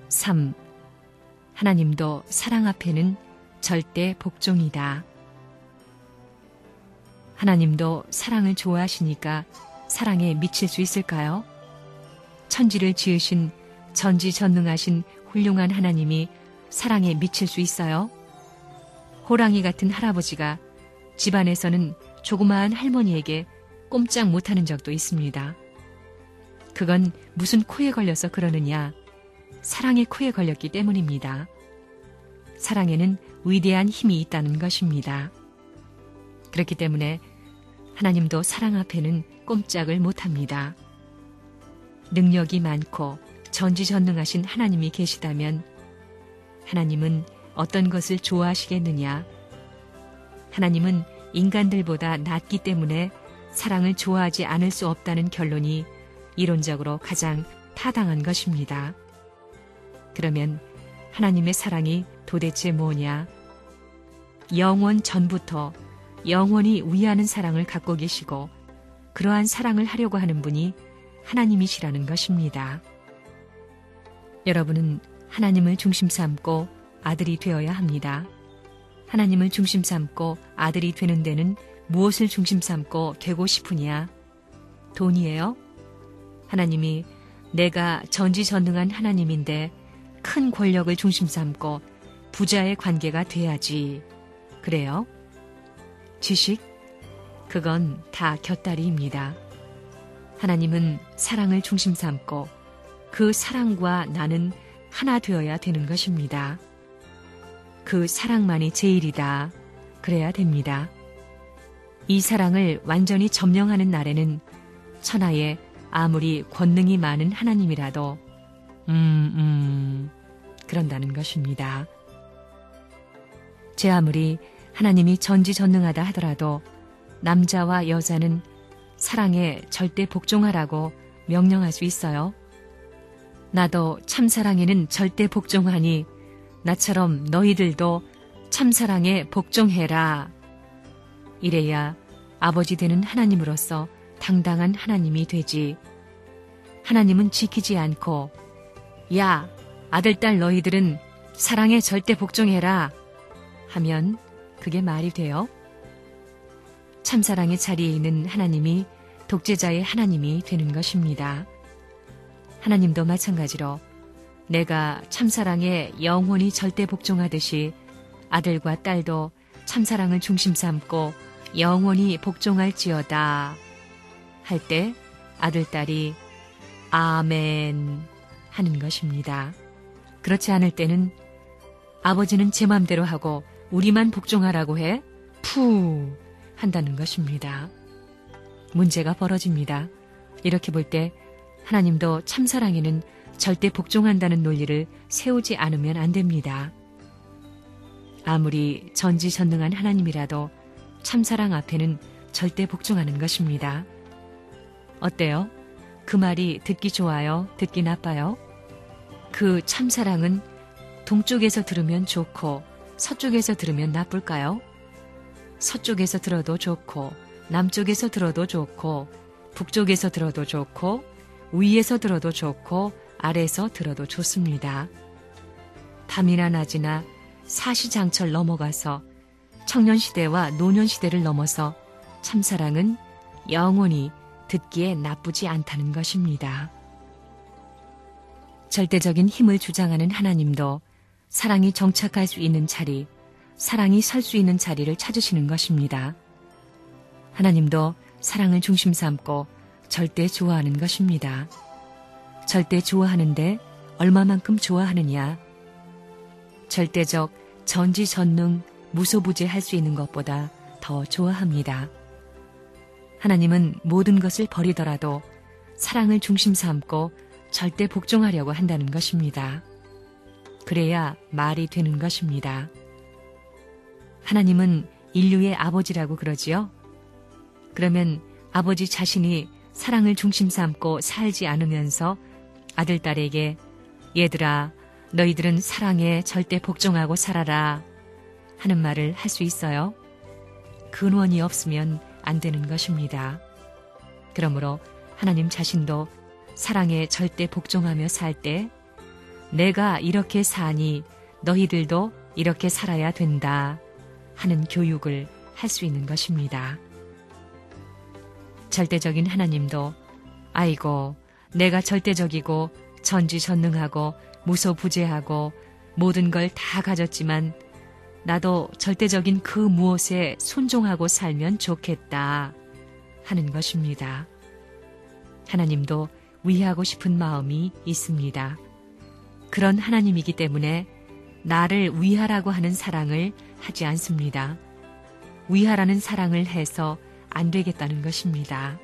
3. 하나님도 사랑 앞에는 절대 복종이다. 하나님도 사랑을 좋아하시니까 사랑에 미칠 수 있을까요? 천지를 지으신 전지전능하신 훌륭한 하나님이 사랑에 미칠 수 있어요? 호랑이 같은 할아버지가 집안에서는 조그마한 할머니에게 꼼짝 못하는 적도 있습니다. 그건 무슨 코에 걸려서 그러느냐? 사랑의 코에 걸렸기 때문입니다. 사랑에는 위대한 힘이 있다는 것입니다. 그렇기 때문에 하나님도 사랑 앞에는 꼼짝을 못합니다. 능력이 많고 전지전능하신 하나님이 계시다면 하나님은 어떤 것을 좋아하시겠느냐? 하나님은 인간들보다 낫기 때문에 사랑을 좋아하지 않을 수 없다는 결론이 이론적으로 가장 타당한 것입니다. 그러면 하나님의 사랑이 도대체 뭐냐? 영원 전부터 영원히 위하는 사랑을 갖고 계시고 그러한 사랑을 하려고 하는 분이 하나님이시라는 것입니다. 여러분은 하나님을 중심 삼고 아들이 되어야 합니다. 하나님을 중심 삼고 아들이 되는 데는 무엇을 중심 삼고 되고 싶으냐? 돈이에요? 하나님이 내가 전지전능한 하나님인데 큰 권력을 중심 삼고 부자의 관계가 돼야지. 그래요? 지식? 그건 다 곁다리입니다. 하나님은 사랑을 중심 삼고 그 사랑과 나는 하나 되어야 되는 것입니다. 그 사랑만이 제일이다. 그래야 됩니다. 이 사랑을 완전히 점령하는 날에는 천하에 아무리 권능이 많은 하나님이라도 그런다는 것입니다. 제 아무리 하나님이 전지전능하다 하더라도 남자와 여자는 사랑에 절대 복종하라고 명령할 수 있어요. 나도 참사랑에는 절대 복종하니 나처럼 너희들도 참사랑에 복종해라. 이래야 아버지 되는 하나님으로서 당당한 하나님이 되지. 하나님은 지키지 않고 야, 아들, 딸 너희들은 사랑에 절대 복종해라 하면 그게 말이 돼요? 참사랑의 자리에 있는 하나님이 독재자의 하나님이 되는 것입니다. 하나님도 마찬가지로 내가 참사랑에 영원히 절대 복종하듯이 아들과 딸도 참사랑을 중심 삼고 영원히 복종할지어다 할 때 아들, 딸이 아멘 하는 것입니다. 그렇지 않을 때는 아버지는 제 맘대로 하고 우리만 복종하라고 해 푸 한다는 것입니다. 문제가 벌어집니다. 이렇게 볼 때 하나님도 참사랑에는 절대 복종한다는 논리를 세우지 않으면 안 됩니다. 아무리 전지전능한 하나님이라도 참사랑 앞에는 절대 복종하는 것입니다. 어때요? 그 말이 듣기 좋아요? 듣기 나빠요? 그 참사랑은 동쪽에서 들으면 좋고 서쪽에서 들으면 나쁠까요? 서쪽에서 들어도 좋고 남쪽에서 들어도 좋고 북쪽에서 들어도 좋고 위에서 들어도 좋고 아래에서 들어도 좋습니다. 밤이나 낮이나 사시장철 넘어가서 청년시대와 노년시대를 넘어서 참사랑은 영원히 듣기에 나쁘지 않다는 것입니다. 절대적인 힘을 주장하는 하나님도 사랑이 정착할 수 있는 자리, 사랑이 설 수 있는 자리를 찾으시는 것입니다. 하나님도 사랑을 중심 삼고 절대 좋아하는 것입니다. 절대 좋아하는데 얼마만큼 좋아하느냐? 절대적, 전지전능, 무소부재할 수 있는 것보다 더 좋아합니다. 하나님은 모든 것을 버리더라도 사랑을 중심 삼고 절대 복종하려고 한다는 것입니다. 그래야 말이 되는 것입니다. 하나님은 인류의 아버지라고 그러지요? 그러면 아버지 자신이 사랑을 중심 삼고 살지 않으면서 아들, 딸에게 얘들아, 너희들은 사랑에 절대 복종하고 살아라 하는 말을 할 수 있어요? 근원이 없으면 안 되는 것입니다. 그러므로 하나님 자신도 사랑에 절대 복종하며 살 때 내가 이렇게 사니 너희들도 이렇게 살아야 된다 하는 교육을 할 수 있는 것입니다. 절대적인 하나님도 아이고 내가 절대적이고 전지전능하고 무소부재하고 모든 걸 다 가졌지만 나도 절대적인 그 무엇에 순종하고 살면 좋겠다 하는 것입니다. 하나님도 위하고 싶은 마음이 있습니다. 그런 하나님이기 때문에 나를 위하라고 하는 사랑을 하지 않습니다. 위하라는 사랑을 해서 안 되겠다는 것입니다.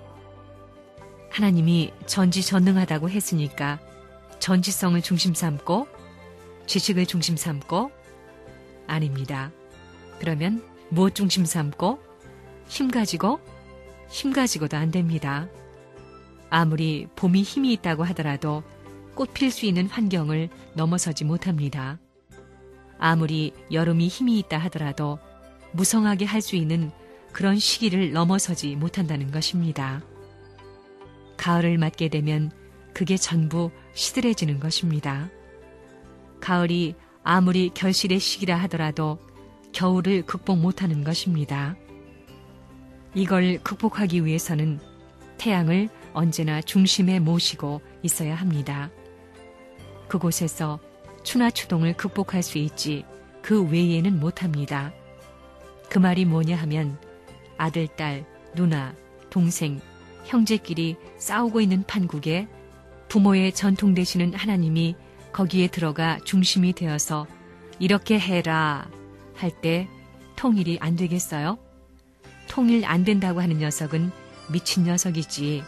하나님이 전지전능하다고 했으니까 전지성을 중심 삼고 지식을 중심 삼고 아닙니다. 그러면 무엇 중심 삼고 힘 가지고도 안 됩니다. 아무리 봄이 힘이 있다고 하더라도 꽃 필 수 있는 환경을 넘어서지 못합니다. 아무리 여름이 힘이 있다 하더라도 무성하게 할 수 있는 그런 시기를 넘어서지 못한다는 것입니다. 가을을 맞게 되면 그게 전부 시들해지는 것입니다. 가을이 아무리 결실의 시기라 하더라도 겨울을 극복 못하는 것입니다. 이걸 극복하기 위해서는 태양을 언제나 중심에 모시고 있어야 합니다. 그곳에서 추나추동을 극복할 수 있지 그 외에는 못합니다. 그 말이 뭐냐 하면 아들, 딸, 누나, 동생, 형제끼리 싸우고 있는 판국에 부모의 전통 되시는 하나님이 거기에 들어가 중심이 되어서 이렇게 해라 할 때 통일이 안 되겠어요? 통일 안 된다고 하는 녀석은 미친 녀석이지.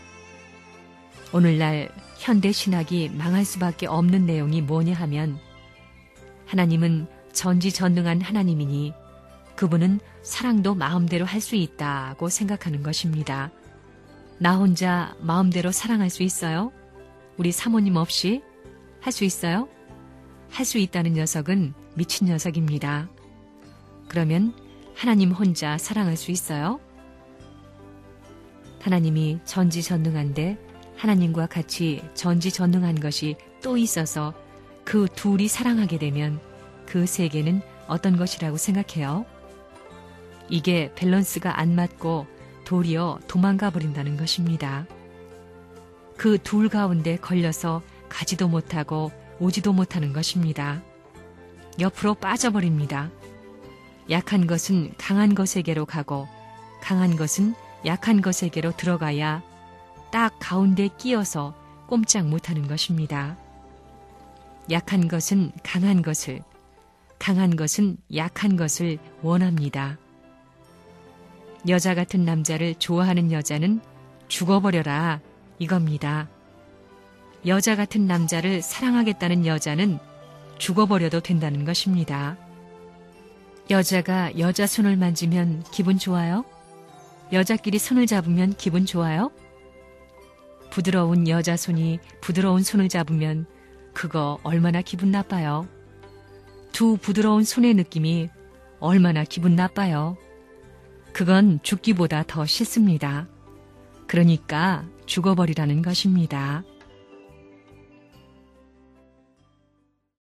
오늘날 현대 신학이 망할 수밖에 없는 내용이 뭐냐 하면 하나님은 전지전능한 하나님이니 그분은 사랑도 마음대로 할 수 있다고 생각하는 것입니다. 나 혼자 마음대로 사랑할 수 있어요? 우리 사모님 없이 할 수 있어요? 할 수 있다는 녀석은 미친 녀석입니다. 그러면 하나님 혼자 사랑할 수 있어요? 하나님이 전지전능한데 하나님과 같이 전지전능한 것이 또 있어서 그 둘이 사랑하게 되면 그 세계는 어떤 것이라고 생각해요? 이게 밸런스가 안 맞고 도리어 도망가 버린다는 것입니다. 그 둘 가운데 걸려서 가지도 못하고 오지도 못하는 것입니다. 옆으로 빠져버립니다. 약한 것은 강한 것에게로 가고 강한 것은 약한 것에게로 들어가야 딱 가운데 끼어서 꼼짝 못하는 것입니다. 약한 것은 강한 것을, 강한 것은 약한 것을 원합니다. 여자 같은 남자를 좋아하는 여자는 죽어버려라 이겁니다. 여자 같은 남자를 사랑하겠다는 여자는 죽어버려도 된다는 것입니다. 여자가 여자 손을 만지면 기분 좋아요? 여자끼리 손을 잡으면 기분 좋아요? 부드러운 여자 손이 부드러운 손을 잡으면 그거 얼마나 기분 나빠요? 두 부드러운 손의 느낌이 얼마나 기분 나빠요? 그건 죽기보다 더 싫습니다. 그러니까 죽어버리라는 것입니다.